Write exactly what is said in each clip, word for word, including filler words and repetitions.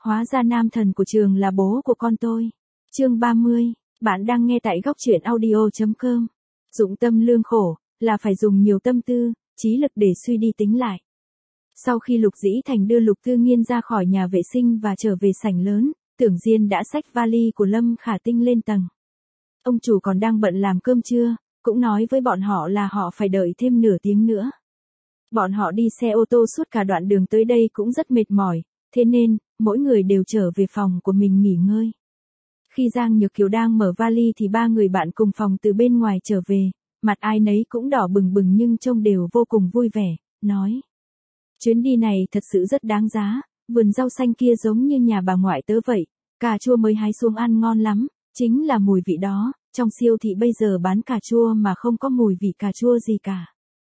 Hóa ra nam thần của trường là bố của con tôi. Chương ba mươi, bạn đang nghe tại góc truyện audio chấm com. Dụng tâm lương khổ, là phải dùng nhiều tâm tư, trí lực để suy đi tính lại. Sau khi Lục Dĩ Thành đưa Lục Tư Nghiên ra khỏi nhà vệ sinh và trở về sảnh lớn, Tưởng Diên đã xách vali của Lâm Khả Tinh lên tầng. Ông chủ còn đang bận làm cơm trưa, cũng nói với bọn họ là họ phải đợi thêm nửa tiếng nữa. Bọn họ đi xe ô tô suốt cả đoạn đường tới đây cũng rất mệt mỏi, thế nên, mỗi người đều trở về phòng của mình nghỉ ngơi. Khi Giang Nhược Kiều đang mở vali thì ba người bạn cùng phòng từ bên ngoài trở về, mặt ai nấy cũng đỏ bừng bừng nhưng trông đều vô cùng vui vẻ, nói. Chuyến đi này thật sự rất đáng giá, vườn rau xanh kia giống như nhà bà ngoại tớ vậy, cà chua mới hái xuống ăn ngon lắm, chính là mùi vị đó, trong siêu thị bây giờ bán cà chua mà không có mùi vị cà chua gì cả.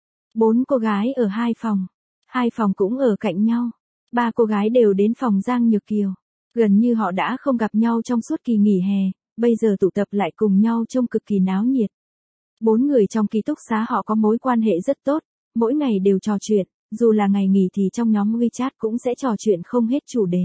Bốn cô gái ở hai phòng, hai phòng cũng ở cạnh nhau, ba cô gái đều đến phòng Giang Nhược Kiều. Gần như họ đã không gặp nhau trong suốt kỳ nghỉ hè, bây giờ tụ tập lại cùng nhau trông cực kỳ náo nhiệt. Bốn người trong ký túc xá họ có mối quan hệ rất tốt, mỗi ngày đều trò chuyện, dù là ngày nghỉ thì trong nhóm WeChat cũng sẽ trò chuyện không hết chủ đề.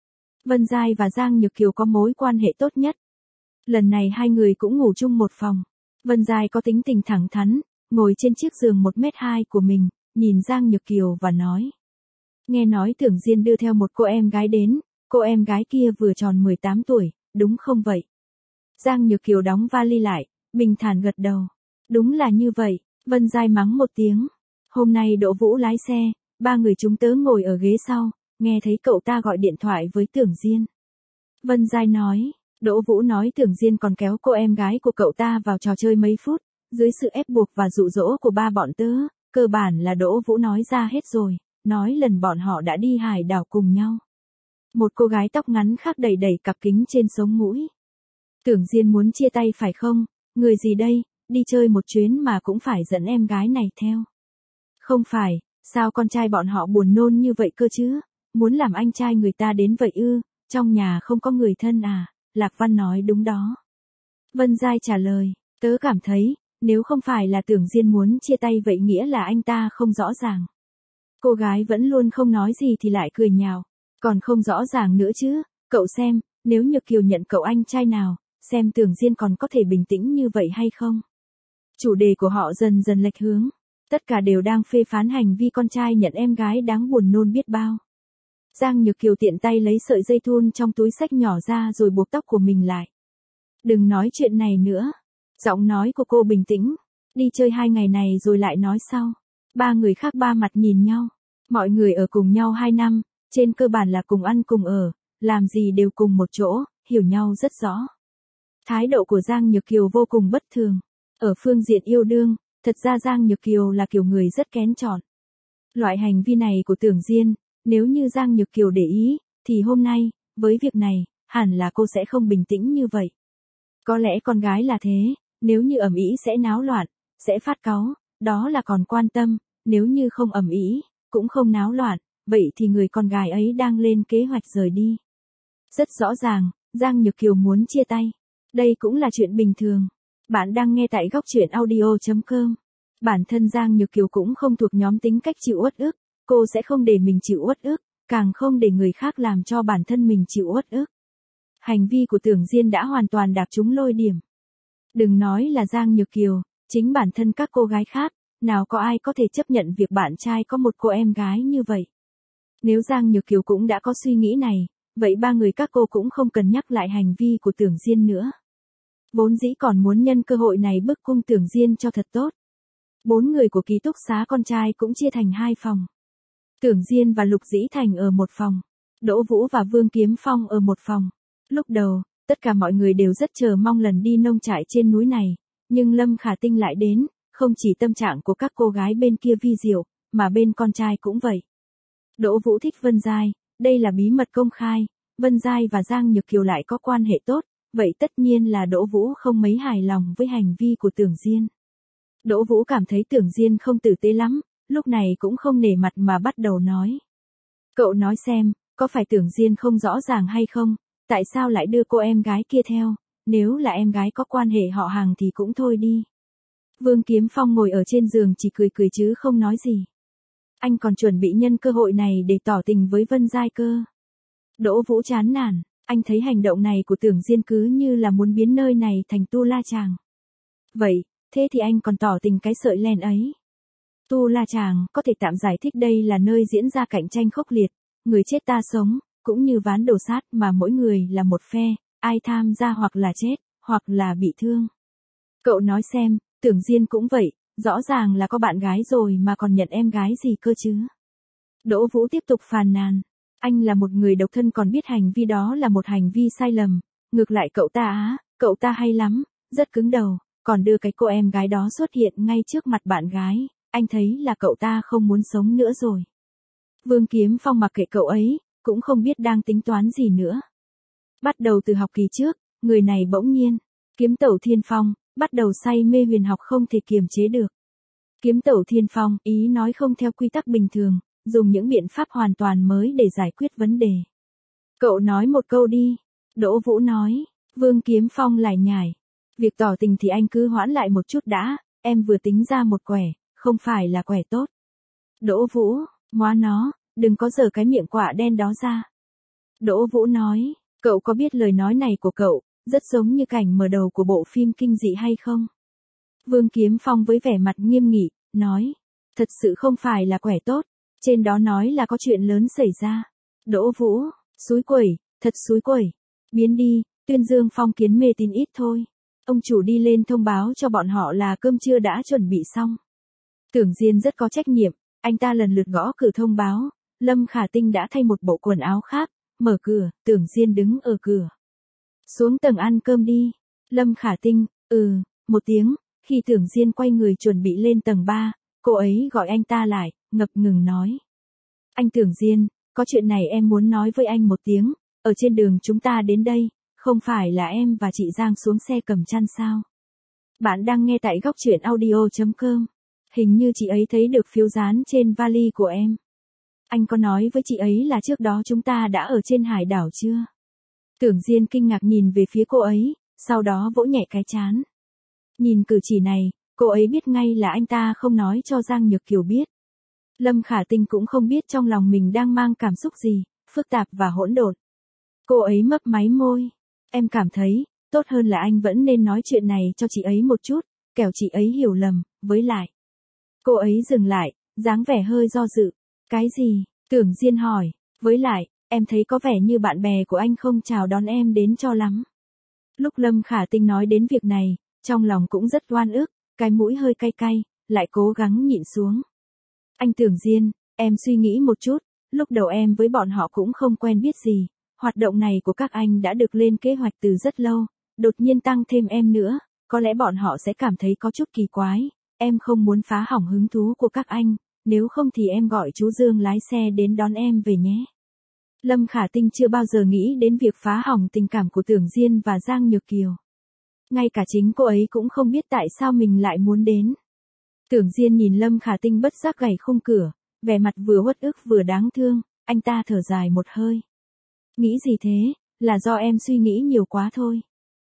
Vân Giai và Giang Nhược Kiều có mối quan hệ tốt nhất. Lần này hai người cũng ngủ chung một phòng. Vân Giai có tính tình thẳng thắn, ngồi trên chiếc giường một mét hai của mình, nhìn Giang Nhược Kiều và nói. Nghe nói Tưởng Diên đưa theo một cô em gái đến, cô em gái kia vừa tròn mười tám tuổi, đúng không vậy? Giang Nhược Kiều đóng vali lại, bình thản gật đầu. Đúng là như vậy, Vân Giai mắng một tiếng. Hôm nay Đỗ Vũ lái xe, ba người chúng tớ ngồi ở ghế sau, nghe thấy cậu ta gọi điện thoại với Tưởng Diên. Vân Giai nói, Đỗ Vũ nói Tưởng Diên còn kéo cô em gái của cậu ta vào trò chơi mấy phút, dưới sự ép buộc và dụ dỗ của ba bọn tớ, cơ bản là Đỗ Vũ nói ra hết rồi, nói lần bọn họ đã đi hải đảo cùng nhau. Một cô gái tóc ngắn khác đẩy đẩy cặp kính trên sống mũi. Tưởng Diên muốn chia tay phải không? Người gì đây, đi chơi một chuyến mà cũng phải dẫn em gái này theo. Không phải, sao con trai bọn họ buồn nôn như vậy cơ chứ? Muốn làm anh trai người ta đến vậy ư? Trong nhà không có người thân à? Lạc Văn nói đúng đó. Vân Giai trả lời, tớ cảm thấy, nếu không phải là Tưởng Diên muốn chia tay vậy nghĩa là anh ta không rõ ràng. Cô gái vẫn luôn không nói gì thì lại cười nhạo. Còn không rõ ràng nữa chứ, cậu xem, nếu Nhược Kiều nhận cậu anh trai nào, xem Tưởng Diên còn có thể bình tĩnh như vậy hay không. Chủ đề của họ dần dần lệch hướng, tất cả đều đang phê phán hành vi con trai nhận em gái đáng buồn nôn biết bao. Giang Nhược Kiều tiện tay lấy sợi dây thun trong túi xách nhỏ ra rồi buộc tóc của mình lại. Đừng nói chuyện này nữa. Giọng nói của cô bình tĩnh. Đi chơi hai ngày này rồi lại nói sau. Ba người khác ba mặt nhìn nhau. Mọi người ở cùng nhau hai năm, trên cơ bản là cùng ăn cùng ở, làm gì đều cùng một chỗ, hiểu nhau rất rõ. Thái độ của Giang Nhược Kiều vô cùng bất thường. Ở phương diện yêu đương, thật ra Giang Nhược Kiều là kiểu người rất kén chọn. Loại hành vi này của Tưởng Diên, nếu như Giang Nhược Kiều để ý, thì hôm nay, với việc này, hẳn là cô sẽ không bình tĩnh như vậy. Có lẽ con gái là thế, nếu như ầm ĩ sẽ náo loạn, sẽ phát cáu, đó là còn quan tâm, nếu như không ầm ĩ, cũng không náo loạn, vậy thì người con gái ấy đang lên kế hoạch rời đi. Rất rõ ràng, Giang Nhược Kiều muốn chia tay. Đây cũng là chuyện bình thường. Bạn đang nghe tại góc truyện audio chấm com. Bản thân Giang Nhược Kiều cũng không thuộc nhóm tính cách chịu uất ức, cô sẽ không để mình chịu uất ức, càng không để người khác làm cho bản thân mình chịu uất ức. Hành vi của Tưởng Diên đã hoàn toàn đạp trúng lôi điểm. Đừng nói là Giang Nhược Kiều, chính bản thân các cô gái khác, nào có ai có thể chấp nhận việc bạn trai có một cô em gái như vậy. Nếu Giang Nhược Kiều cũng đã có suy nghĩ này, vậy ba người các cô cũng không cần nhắc lại hành vi của Tưởng Diên nữa. Vốn dĩ còn muốn nhân cơ hội này bức cung Tưởng Diên cho thật tốt. Bốn người của ký túc xá con trai cũng chia thành hai phòng. Tưởng Diên và Lục Dĩ Thành ở một phòng, Đỗ Vũ và Vương Kiếm Phong ở một phòng. Lúc đầu, tất cả mọi người đều rất chờ mong lần đi nông trại trên núi này, nhưng Lâm Khả Tinh lại đến, không chỉ tâm trạng của các cô gái bên kia vi diệu, mà bên con trai cũng vậy. Đỗ Vũ thích Vân Giai, đây là bí mật công khai, Vân Giai và Giang Nhược Kiều lại có quan hệ tốt, vậy tất nhiên là Đỗ Vũ không mấy hài lòng với hành vi của Tưởng Diên. Đỗ Vũ cảm thấy Tưởng Diên không tử tế lắm, lúc này cũng không nể mặt mà bắt đầu nói. Cậu nói xem, có phải Tưởng Diên không rõ ràng hay không, tại sao lại đưa cô em gái kia theo, nếu là em gái có quan hệ họ hàng thì cũng thôi đi. Vương Kiếm Phong ngồi ở trên giường chỉ cười cười chứ không nói gì. Anh còn chuẩn bị nhân cơ hội này để tỏ tình với Vân Giai cơ. Đỗ Vũ chán nản, anh thấy hành động này của Tưởng Diên cứ như là muốn biến nơi này thành tu la chàng. Vậy, thế thì anh còn tỏ tình cái sợi len ấy. Tu la chàng có thể tạm giải thích đây là nơi diễn ra cạnh tranh khốc liệt, người chết ta sống, cũng như ván đồ sát mà mỗi người là một phe, ai tham gia hoặc là chết, hoặc là bị thương. Cậu nói xem, Tưởng Diên cũng vậy, rõ ràng là có bạn gái rồi mà còn nhận em gái gì cơ chứ. Đỗ Vũ tiếp tục phàn nàn, anh là một người độc thân còn biết hành vi đó là một hành vi sai lầm, ngược lại cậu ta á, cậu ta hay lắm, rất cứng đầu, còn đưa cái cô em gái đó xuất hiện ngay trước mặt bạn gái, anh thấy là cậu ta không muốn sống nữa rồi. Vương Kiếm Phong mặc kệ cậu ấy, cũng không biết đang tính toán gì nữa. Bắt đầu từ học kỳ trước, người này bỗng nhiên, Kiếm Tẩu Thiên Phong, bắt đầu say mê huyền học không thể kiềm chế được. Kiếm Tẩu Thiên Phong, ý nói không theo quy tắc bình thường, dùng những biện pháp hoàn toàn mới để giải quyết vấn đề. Cậu nói một câu đi. Đỗ Vũ nói. Vương Kiếm Phong lải nhải. Việc tỏ tình thì anh cứ hoãn lại một chút đã, em vừa tính ra một quẻ, không phải là quẻ tốt. Đỗ Vũ, móa nó, đừng có giở cái miệng quạ đen đó ra. Đỗ Vũ nói, cậu có biết lời nói này của cậu, rất giống như cảnh mở đầu của bộ phim kinh dị hay không? Vương Kiếm Phong với vẻ mặt nghiêm nghị, nói, thật sự không phải là quẻ tốt, trên đó nói là có chuyện lớn xảy ra. Đỗ Vũ, xúi quẩy, thật xúi quẩy, biến đi, tuyên dương phong kiến mê tín ít thôi. Ông chủ đi lên thông báo cho bọn họ là cơm trưa đã chuẩn bị xong. Tưởng Diên rất có trách nhiệm, anh ta lần lượt gõ cửa thông báo, Lâm Khả Tinh đã thay một bộ quần áo khác, mở cửa, Tưởng Diên đứng ở cửa. Xuống tầng ăn cơm đi. Lâm Khả Tinh, ừ, một tiếng, khi Tưởng Diên quay người chuẩn bị lên tầng ba, cô ấy gọi anh ta lại, ngập ngừng nói. Anh Tưởng Diên, có chuyện này em muốn nói với anh một tiếng, ở trên đường chúng ta đến đây, không phải là em và chị Giang xuống xe cầm chăn sao? Bạn đang nghe tại góc truyện audio chấm com. Hình như chị ấy thấy được phiếu dán trên vali của em. Anh có nói với chị ấy là trước đó chúng ta đã ở trên hải đảo chưa? Tưởng Diên kinh ngạc nhìn về phía cô ấy, sau đó vỗ nhẹ cái trán. Nhìn cử chỉ này, cô ấy biết ngay là anh ta không nói cho Giang Nhược Kiều biết. Lâm Khả Tinh cũng không biết trong lòng mình đang mang cảm xúc gì, phức tạp và hỗn độn. Cô ấy mấp máy môi. Em cảm thấy, tốt hơn là anh vẫn nên nói chuyện này cho chị ấy một chút, kẻo chị ấy hiểu lầm, với lại. Cô ấy dừng lại, dáng vẻ hơi do dự. Cái gì? Tưởng Diên hỏi. Với lại, em thấy có vẻ như bạn bè của anh không chào đón em đến cho lắm. Lúc Lâm Khả Tinh nói đến việc này, trong lòng cũng rất oan ức, cái mũi hơi cay cay, lại cố gắng nhịn xuống. Anh Tưởng Diên, em suy nghĩ một chút, lúc đầu em với bọn họ cũng không quen biết gì, hoạt động này của các anh đã được lên kế hoạch từ rất lâu, đột nhiên tăng thêm em nữa, có lẽ bọn họ sẽ cảm thấy có chút kỳ quái, em không muốn phá hỏng hứng thú của các anh, nếu không thì em gọi chú Dương lái xe đến đón em về nhé. Lâm Khả Tinh chưa bao giờ nghĩ đến việc phá hỏng tình cảm của Tưởng Diên và Giang Nhược Kiều. Ngay cả chính cô ấy cũng không biết tại sao mình lại muốn đến. Tưởng Diên nhìn Lâm Khả Tinh bất giác gảy khung cửa, vẻ mặt vừa uất ức vừa đáng thương, anh ta thở dài một hơi. Nghĩ gì thế, là do em suy nghĩ nhiều quá thôi.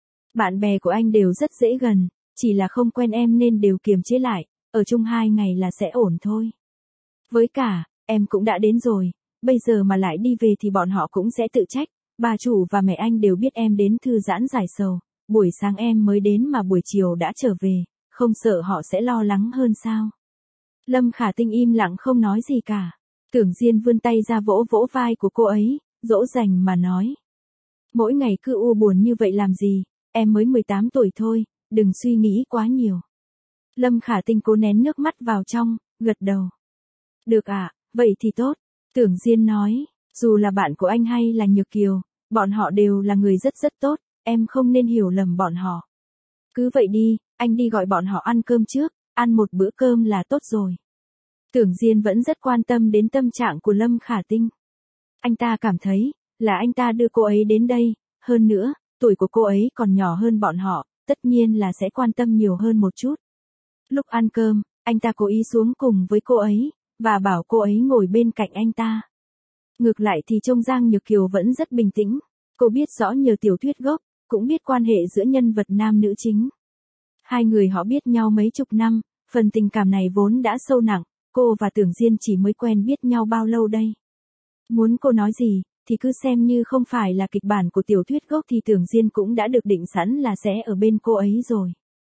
Bạn bè của anh đều rất dễ gần, chỉ là không quen em nên đều kiềm chế lại, ở chung hai ngày là sẽ ổn thôi. Với cả, em cũng đã đến rồi, bây giờ mà lại đi về thì bọn họ cũng sẽ tự trách, bà chủ và mẹ anh đều biết em đến thư giãn giải sầu, buổi sáng em mới đến mà buổi chiều đã trở về, không sợ họ sẽ lo lắng hơn sao? Lâm Khả Tinh im lặng không nói gì cả. Tưởng Diên vươn tay ra vỗ vỗ vai của cô ấy, dỗ dành mà nói. Mỗi ngày cứ u buồn như vậy làm gì, em mới mười tám tuổi thôi, đừng suy nghĩ quá nhiều. Lâm Khả Tinh cố nén nước mắt vào trong, gật đầu. Được ạ, à, vậy thì tốt. Tưởng Diên nói, dù là bạn của anh hay là Nhược Kiều, bọn họ đều là người rất rất tốt, em không nên hiểu lầm bọn họ. Cứ vậy đi, anh đi gọi bọn họ ăn cơm trước, ăn một bữa cơm là tốt rồi. Tưởng Diên vẫn rất quan tâm đến tâm trạng của Lâm Khả Tinh. Anh ta cảm thấy, là anh ta đưa cô ấy đến đây, hơn nữa, tuổi của cô ấy còn nhỏ hơn bọn họ, tất nhiên là sẽ quan tâm nhiều hơn một chút. Lúc ăn cơm, anh ta cố ý xuống cùng với cô ấy, và bảo cô ấy ngồi bên cạnh anh ta. Ngược lại thì trông Giang Nhược Kiều vẫn rất bình tĩnh, cô biết rõ nhiều tiểu thuyết gốc, cũng biết quan hệ giữa nhân vật nam nữ chính. Hai người họ biết nhau mấy chục năm, phần tình cảm này vốn đã sâu nặng, cô và Tưởng Diên chỉ mới quen biết nhau bao lâu đây. Muốn cô nói gì, thì cứ xem như không phải là kịch bản của tiểu thuyết gốc thì Tưởng Diên cũng đã được định sẵn là sẽ ở bên cô ấy rồi.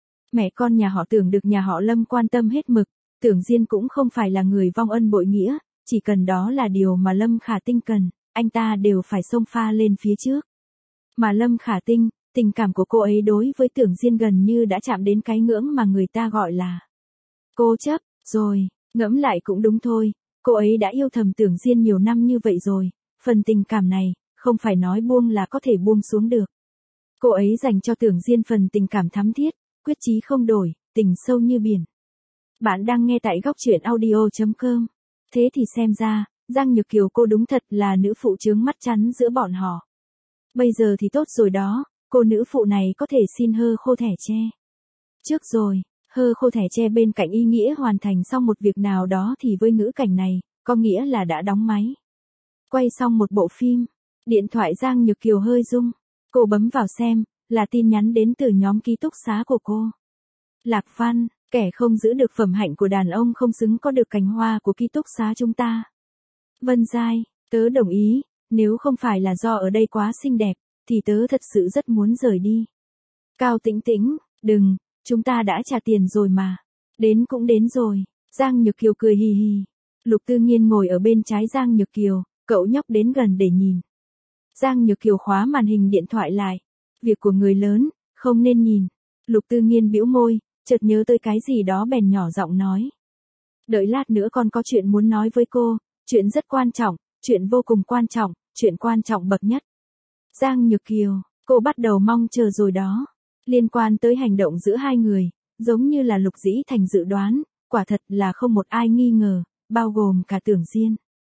Mẹ con nhà họ Tưởng được nhà họ Lâm quan tâm hết mực, Tưởng Diên cũng không phải là người vong ân bội nghĩa, chỉ cần đó là điều mà Lâm Khả Tinh cần, anh ta đều phải xông pha lên phía trước. Mà Lâm Khả Tinh, tình cảm của cô ấy đối với Tưởng Diên gần như đã chạm đến cái ngưỡng mà người ta gọi là cố chấp, rồi, ngẫm lại cũng đúng thôi, cô ấy đã yêu thầm Tưởng Diên nhiều năm như vậy rồi, phần tình cảm này, không phải nói buông là có thể buông xuống được. Cô ấy dành cho Tưởng Diên phần tình cảm thắm thiết, quyết chí không đổi, tình sâu như biển. Bạn đang nghe tại góc truyện audio chấm com. Thế thì xem ra, Giang Nhược Kiều cô đúng thật là nữ phụ chướng mắt chắn giữa bọn họ. Bây giờ thì tốt rồi đó, cô nữ phụ này có thể xin hơ khô thẻ tre. Trước rồi, hơ khô thẻ tre bên cạnh ý nghĩa hoàn thành xong một việc nào đó thì với ngữ cảnh này, có nghĩa là đã đóng máy. Quay xong một bộ phim, điện thoại Giang Nhược Kiều hơi rung. Cô bấm vào xem, là tin nhắn đến từ nhóm ký túc xá của cô. Lạc Văn, kẻ không giữ được phẩm hạnh của đàn ông không xứng có được cành hoa của ký túc xá chúng ta. Vân Giai, tớ đồng ý, nếu không phải là do ở đây quá xinh đẹp, thì tớ thật sự rất muốn rời đi. Cao Tĩnh Tĩnh, đừng, chúng ta đã trả tiền rồi mà. Đến cũng đến rồi, Giang Nhược Kiều cười hì hì. Lục Tư Nghiên ngồi ở bên trái Giang Nhược Kiều, cậu nhóc đến gần để nhìn. Giang Nhược Kiều khóa màn hình điện thoại lại. Việc của người lớn, không nên nhìn. Lục Tư Nghiên bĩu môi, chợt nhớ tới cái gì đó bèn nhỏ giọng nói. Đợi lát nữa con có chuyện muốn nói với cô, chuyện rất quan trọng, chuyện vô cùng quan trọng, chuyện quan trọng bậc nhất. Giang Nhược Kiều, cô bắt đầu mong chờ rồi đó. Liên quan tới hành động giữa hai người, giống như là Lục Dĩ Thành dự đoán, quả thật là không một ai nghi ngờ, bao gồm cả Tưởng Diên.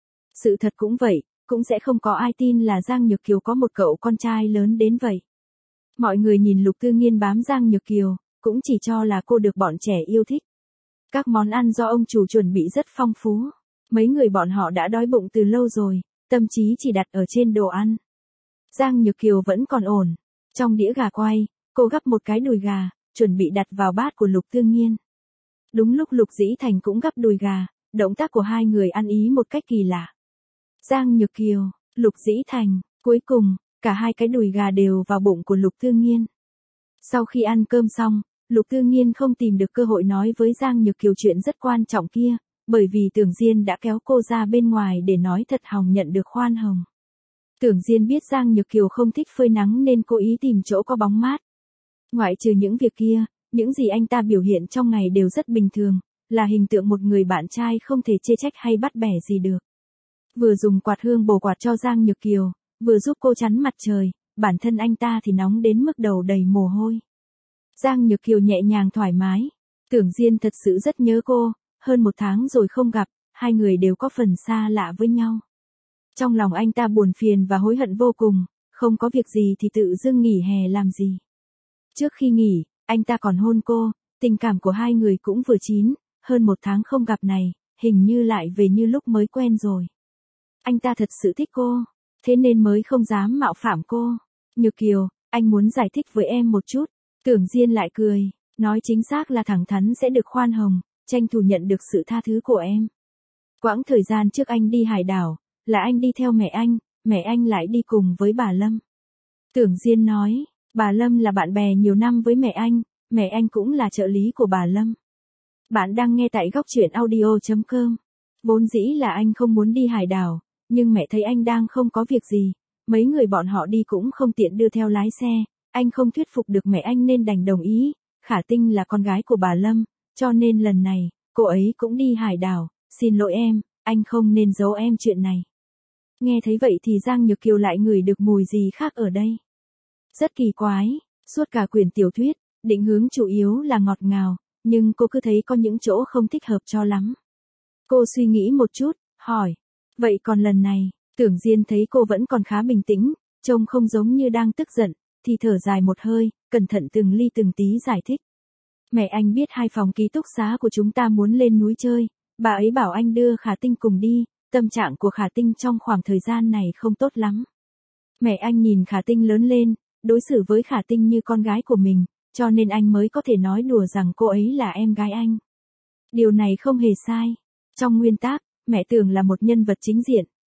Sự thật cũng vậy, cũng sẽ không có ai tin là Giang Nhược Kiều có một cậu con trai lớn đến vậy. Mọi người nhìn Lục Tư Nghiên bám Giang Nhược Kiều, cũng chỉ cho là cô được bọn trẻ yêu thích. Các món ăn do ông chủ chuẩn bị rất phong phú. Mấy người bọn họ đã đói bụng từ lâu rồi, tâm trí chỉ đặt ở trên đồ ăn. Giang Nhược Kiều vẫn còn ổn. Trong đĩa gà quay, cô gắp một cái đùi gà, chuẩn bị đặt vào bát của Lục Tư Nghiên. Đúng lúc Lục Dĩ Thành cũng gắp đùi gà, động tác của hai người ăn ý một cách kỳ lạ. Giang Nhược Kiều, Lục Dĩ Thành, cuối cùng, cả hai cái đùi gà đều vào bụng của Lục Tư Nghiên. Sau khi ăn cơm xong, Lục Tư Nghiên không tìm được cơ hội nói với Giang Nhược Kiều chuyện rất quan trọng kia, bởi vì Tưởng Diên đã kéo cô ra bên ngoài để nói thật hòng nhận được khoan hồng. Tưởng Diên biết Giang Nhược Kiều không thích phơi nắng nên cố ý tìm chỗ có bóng mát. Ngoại trừ những việc kia, những gì anh ta biểu hiện trong ngày đều rất bình thường, là hình tượng một người bạn trai không thể chê trách hay bắt bẻ gì được. Vừa dùng quạt hương bổ quạt cho Giang Nhược Kiều, vừa giúp cô chắn mặt trời, bản thân anh ta thì nóng đến mức đầu đầy mồ hôi. Giang Nhược Kiều nhẹ nhàng thoải mái. Tưởng Diên thật sự rất nhớ cô, hơn một tháng rồi không gặp, hai người đều có phần xa lạ với nhau. Trong lòng anh ta buồn phiền và hối hận vô cùng, không có việc gì thì tự dưng nghỉ hè làm gì. Trước khi nghỉ, anh ta còn hôn cô, tình cảm của hai người cũng vừa chín, hơn một tháng không gặp này, hình như lại về như lúc mới quen rồi. Anh ta thật sự thích cô, thế nên mới không dám mạo phạm cô. Nhược Kiều, anh muốn giải thích với em một chút. Tưởng Diên lại cười, nói chính xác là thẳng thắn sẽ được khoan hồng, tranh thủ nhận được sự tha thứ của em. Quãng thời gian trước anh đi hải đảo, là anh đi theo mẹ anh, mẹ anh lại đi cùng với bà Lâm. Tưởng Diên nói, bà Lâm là bạn bè nhiều năm với mẹ anh, mẹ anh cũng là trợ lý của bà Lâm. Bạn đang nghe tại góc truyện audio chấm com. Vốn dĩ là anh không muốn đi hải đảo, nhưng mẹ thấy anh đang không có việc gì, mấy người bọn họ đi cũng không tiện đưa theo lái xe, anh không thuyết phục được mẹ anh nên đành đồng ý. Khả Tinh là con gái của bà Lâm, cho nên lần này, cô ấy cũng đi hải đảo, xin lỗi em, anh không nên giấu em chuyện này. Nghe thấy vậy thì Giang Nhược Kiều lại ngửi được mùi gì khác ở đây. Rất kỳ quái, suốt cả quyển tiểu thuyết, định hướng chủ yếu là ngọt ngào, nhưng cô cứ thấy có những chỗ không thích hợp cho lắm. Cô suy nghĩ một chút, hỏi, vậy còn lần này, Tưởng Diên thấy cô vẫn còn khá bình tĩnh, trông không giống như đang tức giận, thì thở dài một hơi, cẩn thận từng ly từng tí giải thích. Mẹ anh biết hai phòng ký túc xá của chúng ta muốn lên núi chơi, bà ấy bảo anh đưa Khả Tinh cùng đi, tâm trạng của Khả Tinh trong khoảng thời gian này không tốt lắm. Mẹ anh nhìn Khả Tinh lớn lên, đối xử với Khả Tinh như con gái của mình, cho nên anh mới có thể nói đùa rằng cô ấy là em gái anh. Điều này không hề sai. Trong nguyên tác, mẹ Tưởng là một nhân vật chính diện,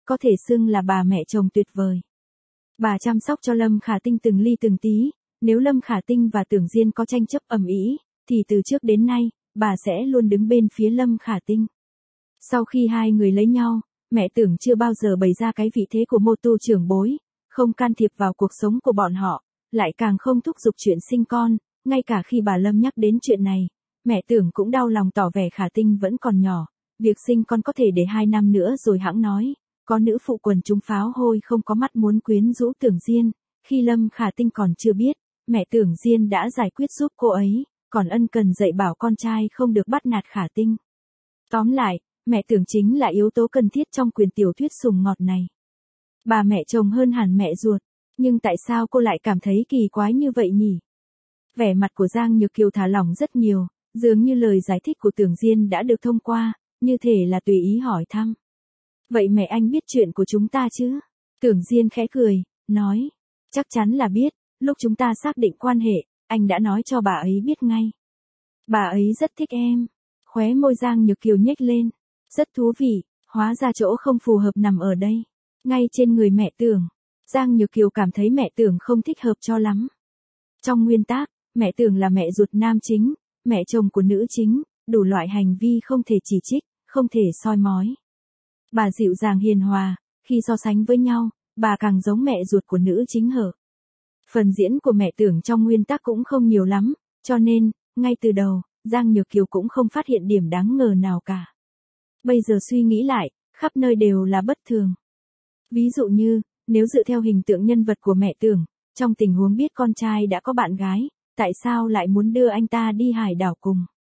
có thể xưng là bà mẹ chồng tuyệt vời. Bà chăm sóc cho Lâm Khả Tinh từng ly từng tí, nếu Lâm Khả Tinh và Tưởng Diên có tranh chấp ầm ĩ, thì từ trước đến nay, bà sẽ luôn đứng bên phía Lâm Khả Tinh. Sau khi hai người lấy nhau, mẹ Tưởng chưa bao giờ bày ra cái vị thế của mô tu trưởng bối, không can thiệp vào cuộc sống của bọn họ, lại càng không thúc giục chuyện sinh con, ngay cả khi bà Lâm nhắc đến chuyện này, mẹ Tưởng cũng đau lòng tỏ vẻ Khả Tinh vẫn còn nhỏ, việc sinh con có thể để hai năm nữa rồi hẵng nói. Có nữ phụ quần chúng pháo hôi không có mắt muốn quyến rũ Tưởng Diên, khi Lâm Khả Tinh còn chưa biết, mẹ Tưởng Diên đã giải quyết giúp cô ấy, còn ân cần dạy bảo con trai không được bắt nạt Khả Tinh. Tóm lại, mẹ Tưởng chính là yếu tố cần thiết trong quyền tiểu thuyết sùng ngọt này. Bà mẹ chồng hơn hẳn mẹ ruột, nhưng tại sao cô lại cảm thấy kỳ quái như vậy nhỉ? Vẻ mặt của Giang Nhược Kiều thả lỏng rất nhiều, dường như lời giải thích của Tưởng Diên đã được thông qua, như thể là tùy ý hỏi thăm. Vậy mẹ anh biết chuyện của chúng ta chứ? Tưởng Diên khẽ cười, nói. Chắc chắn là biết, lúc chúng ta xác định quan hệ, anh đã nói cho bà ấy biết ngay. Bà ấy rất thích em. Khóe môi Giang Nhược Kiều nhếch lên. Rất thú vị, hóa ra chỗ không phù hợp nằm ở đây. Ngay trên người mẹ Tưởng. Giang Nhược Kiều cảm thấy mẹ Tưởng không thích hợp cho lắm. Trong nguyên tắc, mẹ Tưởng là mẹ ruột nam chính, mẹ chồng của nữ chính, đủ loại hành vi không thể chỉ trích, không thể soi mói. Bà dịu dàng hiền hòa, khi so sánh với nhau, bà càng giống mẹ ruột của nữ chính hở. Phần diễn của mẹ Tưởng trong nguyên tắc cũng không nhiều lắm, cho nên, ngay từ đầu, Giang Nhược Kiều cũng không phát hiện điểm đáng ngờ nào cả. Bây giờ suy nghĩ lại, khắp nơi đều là bất thường. Ví dụ như, nếu dựa theo hình tượng nhân vật của mẹ Tưởng, trong tình huống biết con trai đã có bạn gái, tại sao lại muốn đưa anh ta đi hải đảo cùng?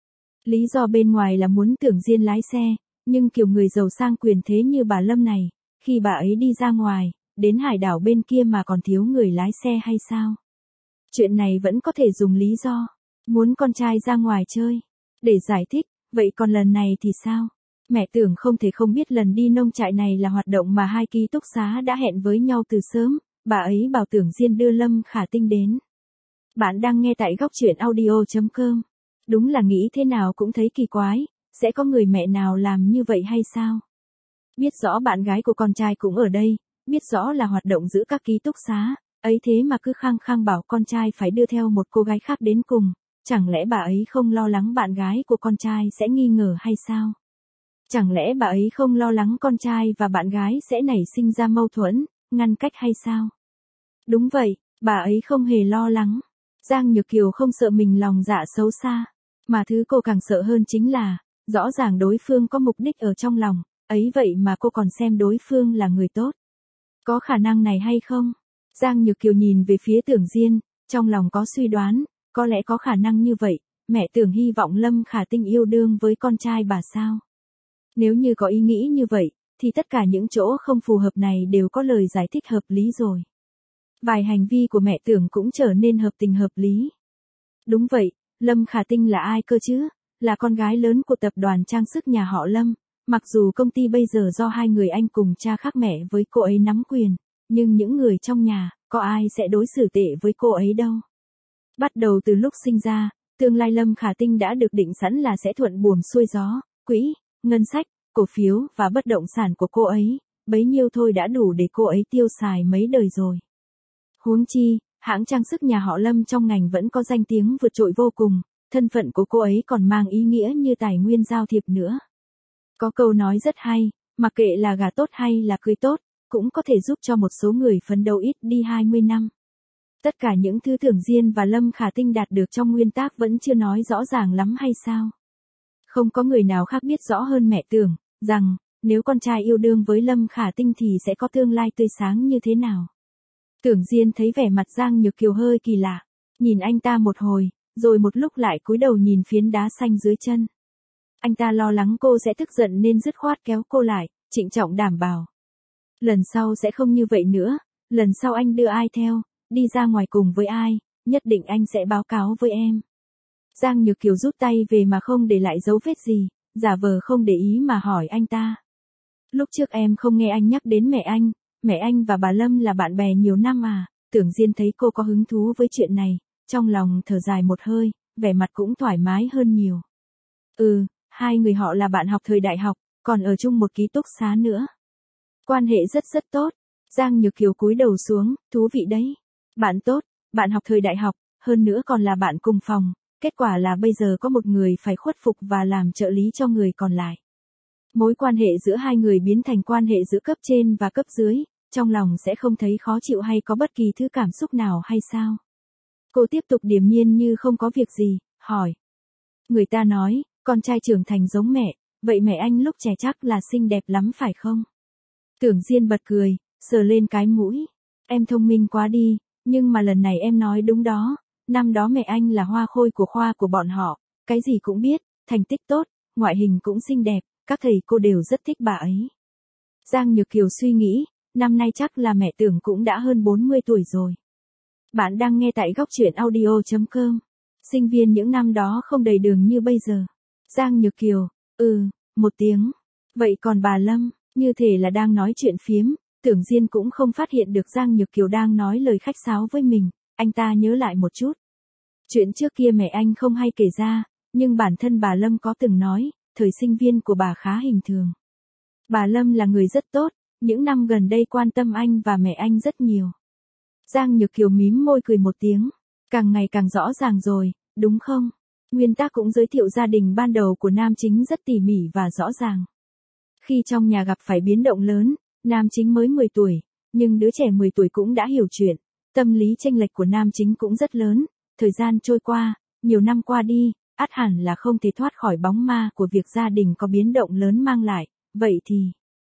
Lý do bên ngoài là muốn Tưởng Diên lái xe. Nhưng kiểu người giàu sang quyền thế như bà Lâm này, khi bà ấy đi ra ngoài, đến hải đảo bên kia mà còn thiếu người lái xe hay sao? Chuyện này vẫn có thể dùng lý do, muốn con trai ra ngoài chơi. Để giải thích, vậy còn lần này thì sao? Mẹ Tưởng không thể không biết lần đi nông trại này là hoạt động mà hai ký túc xá đã hẹn với nhau từ sớm, bà ấy bảo Tưởng Diên đưa Lâm Khả Tinh đến. Bạn đang nghe tại góc truyện audio chấm com. Đúng là nghĩ thế nào cũng thấy kỳ quái. Sẽ có người mẹ nào làm như vậy hay sao? Biết rõ bạn gái của con trai cũng ở đây, biết rõ là hoạt động giữa các ký túc xá, ấy thế mà cứ khăng khăng bảo con trai phải đưa theo một cô gái khác đến cùng, chẳng lẽ bà ấy không lo lắng bạn gái của con trai sẽ nghi ngờ hay sao? Chẳng lẽ bà ấy không lo lắng con trai và bạn gái sẽ nảy sinh ra mâu thuẫn, ngăn cách hay sao? Đúng vậy, bà ấy không hề lo lắng. Giang Nhược Kiều không sợ mình lòng dạ xấu xa, mà thứ cô càng sợ hơn chính là, rõ ràng đối phương có mục đích ở trong lòng, ấy vậy mà cô còn xem đối phương là người tốt. Có khả năng này hay không? Giang Nhược Kiều nhìn về phía Tưởng Diên, trong lòng có suy đoán, có lẽ có khả năng như vậy, mẹ Tưởng hy vọng Lâm Khả Tinh yêu đương với con trai bà sao? Nếu như có ý nghĩ như vậy, thì tất cả những chỗ không phù hợp này đều có lời giải thích hợp lý rồi. Vài hành vi của mẹ Tưởng cũng trở nên hợp tình hợp lý. Đúng vậy, Lâm Khả Tinh là ai cơ chứ? Là con gái lớn của tập đoàn trang sức nhà họ Lâm, mặc dù công ty bây giờ do hai người anh cùng cha khác mẹ với cô ấy nắm quyền, nhưng những người trong nhà, có ai sẽ đối xử tệ với cô ấy đâu. Bắt đầu từ lúc sinh ra, tương lai Lâm Khả Tinh đã được định sẵn là sẽ thuận buồm xuôi gió, quỹ, ngân sách, cổ phiếu và bất động sản của cô ấy, bấy nhiêu thôi đã đủ để cô ấy tiêu xài mấy đời rồi. Huống chi, hãng trang sức nhà họ Lâm trong ngành vẫn có danh tiếng vượt trội vô cùng. Thân phận của cô ấy còn mang ý nghĩa như tài nguyên giao thiệp nữa. Có câu nói rất hay, mặc kệ là gả tốt hay là cưới tốt, cũng có thể giúp cho một số người phấn đấu ít đi hai mươi năm. Tất cả những thứ Tưởng Diên và Lâm Khả Tinh đạt được trong nguyên tắc vẫn chưa nói rõ ràng lắm hay sao? Không có người nào khác biết rõ hơn mẹ Tưởng, rằng, nếu con trai yêu đương với Lâm Khả Tinh thì sẽ có tương lai tươi sáng như thế nào. Tưởng Diên thấy vẻ mặt Giang Nhược Kiều hơi kỳ lạ, nhìn anh ta một hồi, rồi một lúc lại cúi đầu nhìn phiến đá xanh dưới chân. Anh ta lo lắng cô sẽ tức giận nên dứt khoát kéo cô lại, trịnh trọng đảm bảo. Lần sau sẽ không như vậy nữa, lần sau anh đưa ai theo, đi ra ngoài cùng với ai, nhất định anh sẽ báo cáo với em. Giang Nhược Kiều rút tay về mà không để lại dấu vết gì, giả vờ không để ý mà hỏi anh ta. Lúc trước em không nghe anh nhắc đến mẹ anh, mẹ anh và bà Lâm là bạn bè nhiều năm à? Tưởng Diên thấy cô có hứng thú với chuyện này, trong lòng thở dài một hơi, vẻ mặt cũng thoải mái hơn nhiều. Ừ, hai người họ là bạn học thời đại học, còn ở chung một ký túc xá nữa. Quan hệ rất rất tốt. Giang Nhược Kiều cúi đầu xuống, thú vị đấy. Bạn tốt, bạn học thời đại học, hơn nữa còn là bạn cùng phòng, kết quả là bây giờ có một người phải khuất phục và làm trợ lý cho người còn lại. Mối quan hệ giữa hai người biến thành quan hệ giữa cấp trên và cấp dưới, trong lòng sẽ không thấy khó chịu hay có bất kỳ thứ cảm xúc nào hay sao? Cô tiếp tục điềm nhiên như không có việc gì, hỏi. Người ta nói, con trai trưởng thành giống mẹ, vậy mẹ anh lúc trẻ chắc là xinh đẹp lắm phải không? Tưởng Diên bật cười, sờ lên cái mũi. Em thông minh quá đi, nhưng mà lần này em nói đúng đó. Năm đó mẹ anh là hoa khôi của khoa của bọn họ, cái gì cũng biết, thành tích tốt, ngoại hình cũng xinh đẹp, các thầy cô đều rất thích bà ấy. Giang Nhược Kiều suy nghĩ, năm nay chắc là mẹ Tưởng cũng đã hơn bốn mươi tuổi rồi. Bạn đang nghe tại góc truyện audio chấm com. Sinh viên những năm đó không đầy đường như bây giờ. Giang Nhược Kiều, ừ, một tiếng. Vậy còn bà Lâm, như thể là đang nói chuyện phiếm, Tưởng Diên cũng không phát hiện được Giang Nhược Kiều đang nói lời khách sáo với mình, anh ta nhớ lại một chút. Chuyện trước kia mẹ anh không hay kể ra, nhưng bản thân bà Lâm có từng nói, thời sinh viên của bà khá hình thường. Bà Lâm là người rất tốt, những năm gần đây quan tâm anh và mẹ anh rất nhiều. Giang Nhược Kiều mím môi cười một tiếng, càng ngày càng rõ ràng rồi, đúng không? Nguyên tác cũng giới thiệu gia đình ban đầu của nam chính rất tỉ mỉ và rõ ràng. Khi trong nhà gặp phải biến động lớn, nam chính mới mười tuổi, nhưng đứa trẻ mười tuổi cũng đã hiểu chuyện, tâm lý chênh lệch của nam chính cũng rất lớn, thời gian trôi qua, nhiều năm qua đi, ắt hẳn là không thể thoát khỏi bóng ma của việc gia đình có biến động lớn mang lại, vậy thì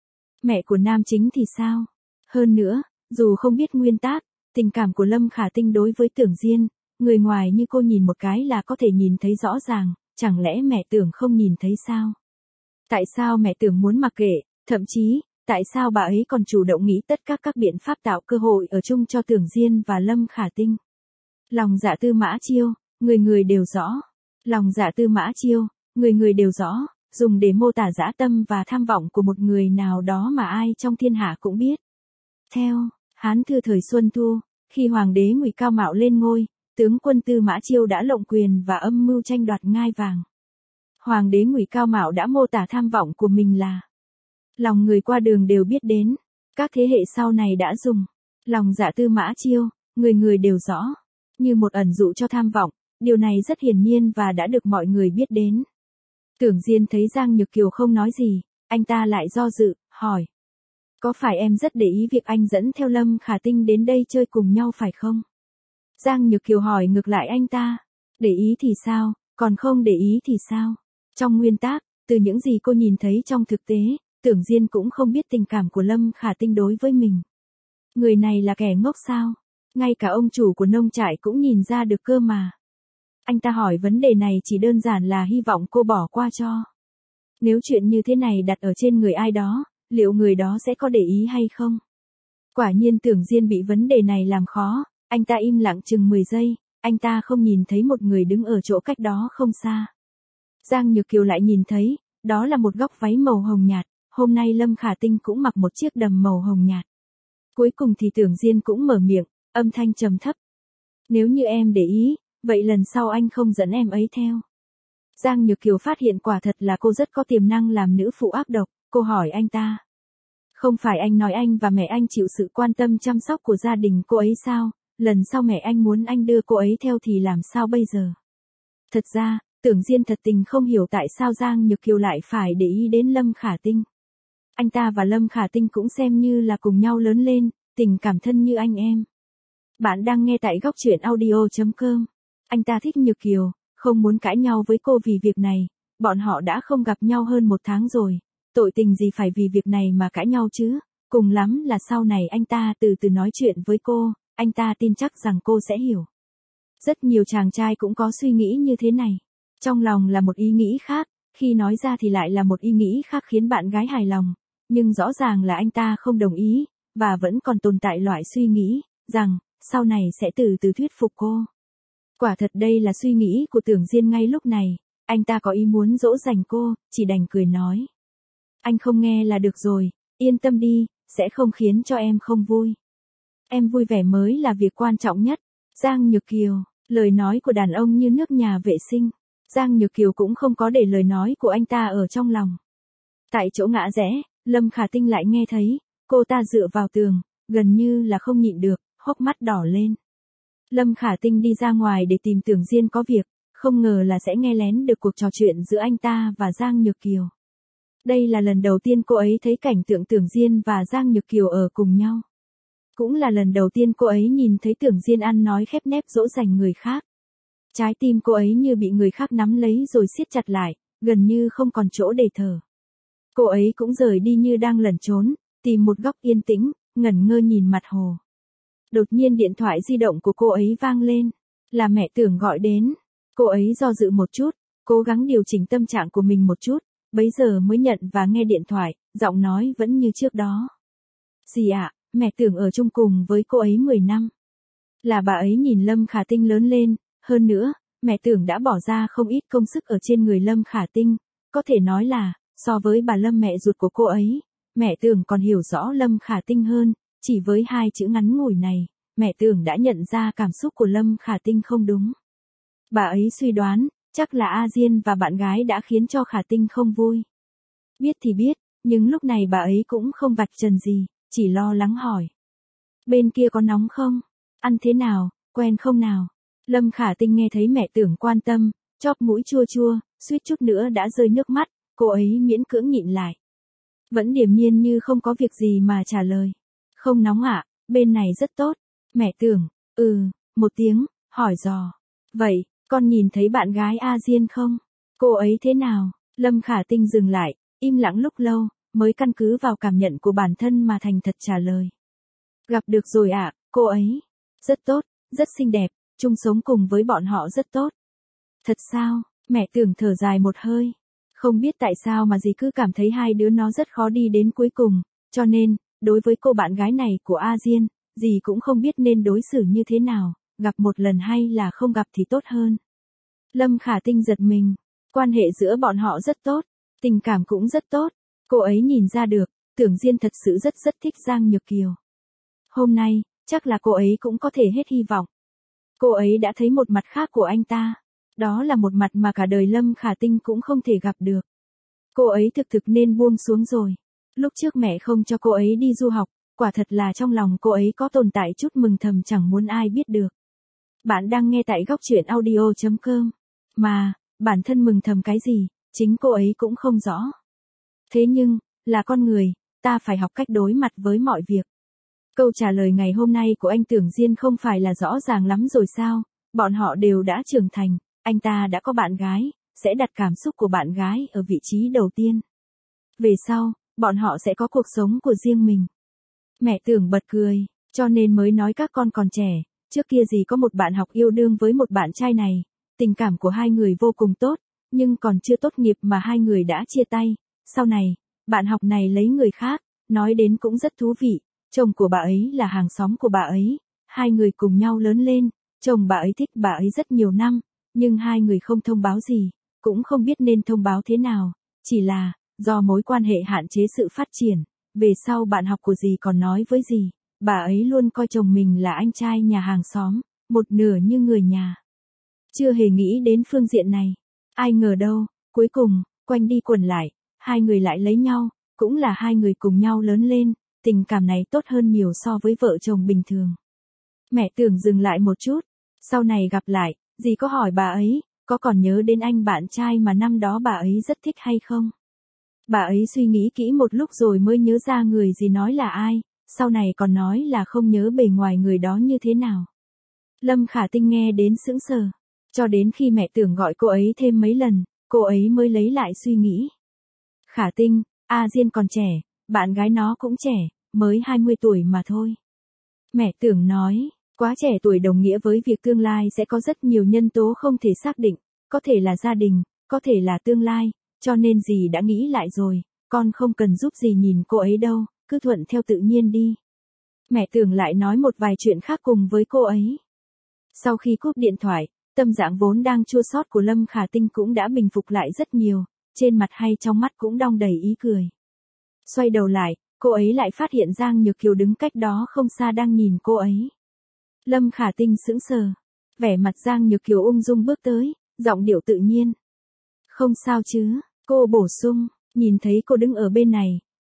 mẹ của nam chính thì sao? Hơn nữa, dù không biết nguyên tác, tình cảm của Lâm Khả Tinh đối với Tưởng Diên, người ngoài như cô nhìn một cái là có thể nhìn thấy rõ ràng, chẳng lẽ mẹ Tưởng không nhìn thấy sao? Tại sao mẹ Tưởng muốn mặc kệ, thậm chí, tại sao bà ấy còn chủ động nghĩ tất cả các biện pháp tạo cơ hội ở chung cho Tưởng Diên và Lâm Khả Tinh? Lòng dạ Tư Mã Chiêu, người người đều rõ. Lòng dạ Tư Mã Chiêu, người người đều rõ, dùng để mô tả dã tâm và tham vọng của một người nào đó mà ai trong thiên hạ cũng biết. Theo Hán thư thời Xuân Thu, khi hoàng đế Ngụy Cao Mạo lên ngôi, tướng quân Tư Mã Chiêu đã lộng quyền và âm mưu tranh đoạt ngai vàng. Hoàng đế Ngụy Cao Mạo đã mô tả tham vọng của mình là lòng người qua đường đều biết đến, các thế hệ sau này đã dùng lòng dạ Tư Mã Chiêu, người người đều rõ, như một ẩn dụ cho tham vọng, điều này rất hiển nhiên và đã được mọi người biết đến. Tưởng Diên thấy Giang Nhược Kiều không nói gì, anh ta lại do dự, hỏi. Có phải em rất để ý việc anh dẫn theo Lâm Khả Tinh đến đây chơi cùng nhau phải không? Giang Nhược Kiều hỏi ngược lại anh ta. Để ý thì sao, còn không để ý thì sao? Trong nguyên tác, từ những gì cô nhìn thấy trong thực tế, Tưởng Diên cũng không biết tình cảm của Lâm Khả Tinh đối với mình. Người này là kẻ ngốc sao? Ngay cả ông chủ của nông trại cũng nhìn ra được cơ mà. Anh ta hỏi vấn đề này chỉ đơn giản là hy vọng cô bỏ qua cho. Nếu chuyện như thế này đặt ở trên người ai đó, liệu người đó sẽ có để ý hay không? Quả nhiên Tưởng Diên bị vấn đề này làm khó, anh ta im lặng chừng mười giây, anh ta không nhìn thấy một người đứng ở chỗ cách đó không xa. Giang Nhược Kiều lại nhìn thấy, đó là một góc váy màu hồng nhạt, hôm nay Lâm Khả Tinh cũng mặc một chiếc đầm màu hồng nhạt. Cuối cùng thì Tưởng Diên cũng mở miệng, âm thanh trầm thấp. Nếu như em để ý, vậy lần sau anh không dẫn em ấy theo. Giang Nhược Kiều phát hiện quả thật là cô rất có tiềm năng làm nữ phụ ác độc, cô hỏi anh ta. Không phải anh nói anh và mẹ anh chịu sự quan tâm chăm sóc của gia đình cô ấy sao, lần sau mẹ anh muốn anh đưa cô ấy theo thì làm sao bây giờ? Thật ra, Tưởng Diên thật tình không hiểu tại sao Giang Nhược Kiều lại phải để ý đến Lâm Khả Tinh. Anh ta và Lâm Khả Tinh cũng xem như là cùng nhau lớn lên, tình cảm thân như anh em. Bạn đang nghe tại góc truyện audio chấm com. Anh ta thích Nhược Kiều, không muốn cãi nhau với cô vì việc này, bọn họ đã không gặp nhau hơn một tháng rồi, tội tình gì phải vì việc này mà cãi nhau chứ, cùng lắm là sau này anh ta từ từ nói chuyện với cô, anh ta tin chắc rằng cô sẽ hiểu. Rất nhiều chàng trai cũng có suy nghĩ như thế này, trong lòng là một ý nghĩ khác, khi nói ra thì lại là một ý nghĩ khác khiến bạn gái hài lòng, nhưng rõ ràng là anh ta không đồng ý, và vẫn còn tồn tại loại suy nghĩ, rằng, sau này sẽ từ từ thuyết phục cô. Quả thật đây là suy nghĩ của Tưởng Diên ngay lúc này, anh ta có ý muốn dỗ dành cô, chỉ đành cười nói. Anh không nghe là được rồi, yên tâm đi, sẽ không khiến cho em không vui. Em vui vẻ mới là việc quan trọng nhất. Giang Nhược Kiều, lời nói của đàn ông như nước nhà vệ sinh. Giang Nhược Kiều cũng không có để lời nói của anh ta ở trong lòng. Tại chỗ ngã rẽ, Lâm Khả Tinh lại nghe thấy, Cô ta dựa vào tường, gần như là không nhịn được, hốc mắt đỏ lên. Lâm Khả Tinh đi ra ngoài để tìm Tưởng Diên có việc, không ngờ là sẽ nghe lén được cuộc trò chuyện giữa anh ta và Giang Nhược Kiều. Đây là lần đầu tiên cô ấy thấy cảnh tượng Tưởng Diên và Giang Nhược Kiều ở cùng nhau. Cũng là lần đầu tiên cô ấy nhìn thấy Tưởng Diên ăn nói khép nép dỗ dành người khác. Trái tim cô ấy như bị người khác nắm lấy rồi siết chặt lại, gần như không còn chỗ để thở. Cô ấy cũng rời đi như đang lẩn trốn, tìm một góc yên tĩnh, ngẩn ngơ nhìn mặt hồ. Đột nhiên điện thoại di động của cô ấy vang lên, là mẹ Tưởng gọi đến. Cô ấy do dự một chút, cố gắng điều chỉnh tâm trạng của mình một chút, bấy giờ mới nhận và nghe điện thoại, giọng nói vẫn như trước đó. Dì ạ, mẹ Tưởng ở chung cùng với cô ấy mười năm. Là bà ấy nhìn Lâm Khả Tinh lớn lên, hơn nữa, mẹ Tưởng đã bỏ ra không ít công sức ở trên người Lâm Khả Tinh, có thể nói là, so với bà Lâm mẹ ruột của cô ấy, mẹ Tưởng còn hiểu rõ Lâm Khả Tinh hơn, chỉ với hai chữ ngắn ngủi này, mẹ Tưởng đã nhận ra cảm xúc của Lâm Khả Tinh không đúng. Bà ấy suy đoán, chắc là A Diên và bạn gái đã khiến cho Khả Tinh không vui. Biết thì biết, nhưng lúc này bà ấy cũng không vạch trần gì, chỉ lo lắng hỏi. Bên kia có nóng không? Ăn thế nào, quen không nào? Lâm Khả Tinh nghe thấy mẹ Tưởng quan tâm, chóp mũi chua chua, suýt chút nữa đã rơi nước mắt, cô ấy miễn cưỡng nhịn lại. Vẫn điềm nhiên như không có việc gì mà trả lời. Không nóng ạ, bên này rất tốt. Mẹ Tưởng, ừ, một tiếng, hỏi dò. Vậy, con nhìn thấy bạn gái A Diên không? Cô ấy thế nào? Lâm Khả Tinh dừng lại, im lặng lúc lâu, mới căn cứ vào cảm nhận của bản thân mà thành thật trả lời. Gặp được rồi ạ, cô ấy. Rất tốt, rất xinh đẹp, chung sống cùng với bọn họ rất tốt. Thật sao? Mẹ Tưởng thở dài một hơi. Không biết tại sao mà dì cứ cảm thấy hai đứa nó rất khó đi đến cuối cùng, cho nên, đối với cô bạn gái này của A Diên, dì cũng không biết nên đối xử như thế nào, gặp một lần hay là không gặp thì tốt hơn. Lâm Khả Tinh giật mình, quan hệ giữa bọn họ rất tốt, tình cảm cũng rất tốt, cô ấy nhìn ra được, Tưởng Diên thật sự rất rất thích Giang Nhược Kiều. Hôm nay, chắc là cô ấy cũng có thể hết hy vọng. Cô ấy đã thấy một mặt khác của anh ta, đó là một mặt mà cả đời Lâm Khả Tinh cũng không thể gặp được. Cô ấy thực thực nên buông xuống rồi. Lúc trước mẹ không cho cô ấy đi du học, quả thật là trong lòng cô ấy có tồn tại chút mừng thầm chẳng muốn ai biết được. Bạn đang nghe tại góc truyện audio chấm com. Mà, bản thân mừng thầm cái gì, chính cô ấy cũng không rõ. Thế nhưng, là con người, ta phải học cách đối mặt với mọi việc. Câu trả lời ngày hôm nay của anh Tưởng Diên không phải là rõ ràng lắm rồi sao, bọn họ đều đã trưởng thành, anh ta đã có bạn gái, sẽ đặt cảm xúc của bạn gái ở vị trí đầu tiên. Về sau, bọn họ sẽ có cuộc sống của riêng mình. Mẹ Tưởng bật cười, cho nên mới nói các con còn trẻ, trước kia dì có một bạn học yêu đương với một bạn trai này, tình cảm của hai người vô cùng tốt, nhưng còn chưa tốt nghiệp mà hai người đã chia tay, sau này, bạn học này lấy người khác, nói đến cũng rất thú vị, chồng của bà ấy là hàng xóm của bà ấy, hai người cùng nhau lớn lên, chồng bà ấy thích bà ấy rất nhiều năm, nhưng hai người không thông báo gì, cũng không biết nên thông báo thế nào, chỉ là, do mối quan hệ hạn chế sự phát triển, về sau bạn học của dì còn nói với dì, bà ấy luôn coi chồng mình là anh trai nhà hàng xóm, một nửa như người nhà. Chưa hề nghĩ đến phương diện này, ai ngờ đâu, cuối cùng, quanh đi quẩn lại, hai người lại lấy nhau, cũng là hai người cùng nhau lớn lên, tình cảm này tốt hơn nhiều so với vợ chồng bình thường. Mẹ Tưởng dừng lại một chút, sau này gặp lại, dì có hỏi bà ấy, có còn nhớ đến anh bạn trai mà năm đó bà ấy rất thích hay không? Bà ấy suy nghĩ kỹ một lúc rồi mới nhớ ra người dì nói là ai, sau này còn nói là không nhớ bề ngoài người đó như thế nào. Lâm Khả Tinh nghe đến sững sờ, cho đến khi mẹ Tưởng gọi cô ấy thêm mấy lần, cô ấy mới lấy lại suy nghĩ. Khả Tinh, A Diên còn trẻ, bạn gái nó cũng trẻ, mới hai mươi tuổi mà thôi. Mẹ Tưởng nói, quá trẻ tuổi đồng nghĩa với việc tương lai sẽ có rất nhiều nhân tố không thể xác định, có thể là gia đình, có thể là tương lai, cho nên dì đã nghĩ lại rồi, con không cần giúp dì nhìn cô ấy đâu, cứ thuận theo tự nhiên đi. Mẹ Tưởng lại nói một vài chuyện khác cùng với cô ấy. Sau khi cúp điện thoại, tâm trạng vốn đang chua xót của Lâm Khả Tinh cũng đã bình phục lại rất nhiều, trên mặt hay trong mắt cũng đong đầy ý cười. Xoay đầu lại, cô ấy lại phát hiện Giang Nhược Kiều đứng cách đó không xa đang nhìn cô ấy. Lâm Khả Tinh sững sờ, vẻ mặt Giang Nhược Kiều ung dung bước tới, giọng điệu tự nhiên. Không sao chứ, cô bổ sung, nhìn thấy cô đứng ở bên này,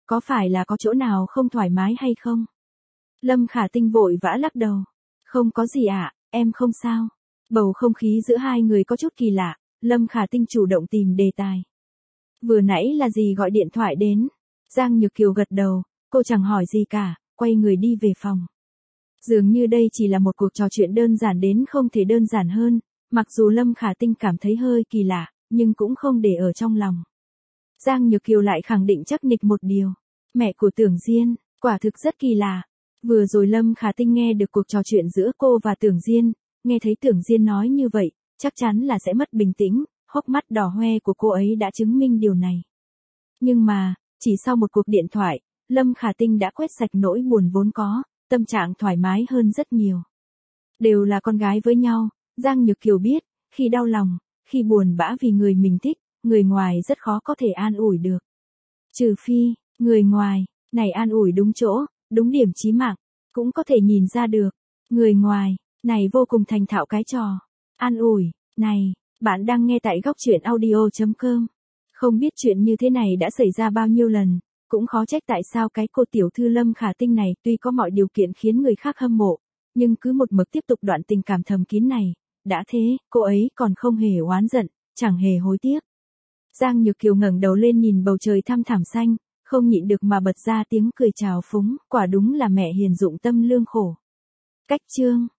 Có phải là có chỗ nào không thoải mái hay không? Lâm Khả Tinh vội vã lắc đầu. Không có gì ạ, em không sao. Bầu không khí giữa hai người có chút kỳ lạ, Lâm Khả Tinh chủ động tìm đề tài. Vừa nãy là gì gọi điện thoại đến? Giang Nhược Kiều gật đầu, cô chẳng hỏi gì cả, quay người đi về phòng. Dường như đây chỉ là một cuộc trò chuyện đơn giản đến không thể đơn giản hơn, mặc dù Lâm Khả Tinh cảm thấy hơi kỳ lạ, nhưng cũng không để ở trong lòng. Giang Nhược Kiều lại khẳng định chắc nịch một điều. Mẹ của Tưởng Diên, quả thực rất kỳ lạ. Vừa rồi Lâm Khả Tinh nghe được cuộc trò chuyện giữa cô và Tưởng Diên, nghe thấy Tưởng Diên nói như vậy, chắc chắn là sẽ mất bình tĩnh, hốc mắt đỏ hoe của cô ấy đã chứng minh điều này. Nhưng mà, chỉ sau một cuộc điện thoại, Lâm Khả Tinh đã quét sạch nỗi buồn vốn có, tâm trạng thoải mái hơn rất nhiều. Đều là con gái với nhau, Giang Nhược Kiều biết, khi đau lòng, khi buồn bã vì người mình thích, người ngoài rất khó có thể an ủi được. Trừ phi, người ngoài, này an ủi đúng chỗ, đúng điểm chí mạng, cũng có thể nhìn ra được. Người ngoài, này vô cùng thành thạo cái trò. An ủi, này, bạn đang nghe tại góc truyện audio chấm com. Không biết chuyện như thế này đã xảy ra bao nhiêu lần, cũng khó trách tại sao cái cô tiểu thư Lâm Khả Tinh này tuy có mọi điều kiện khiến người khác hâm mộ, nhưng cứ một mực tiếp tục đoạn tình cảm thầm kín này. Đã thế, cô ấy còn không hề oán giận, chẳng hề hối tiếc. Giang Nhược Kiều ngẩng đầu lên nhìn bầu trời thăm thẳm xanh, không nhịn được mà bật ra tiếng cười trào phúng, quả đúng là mẹ hiền dụng tâm lương khổ. Cách chương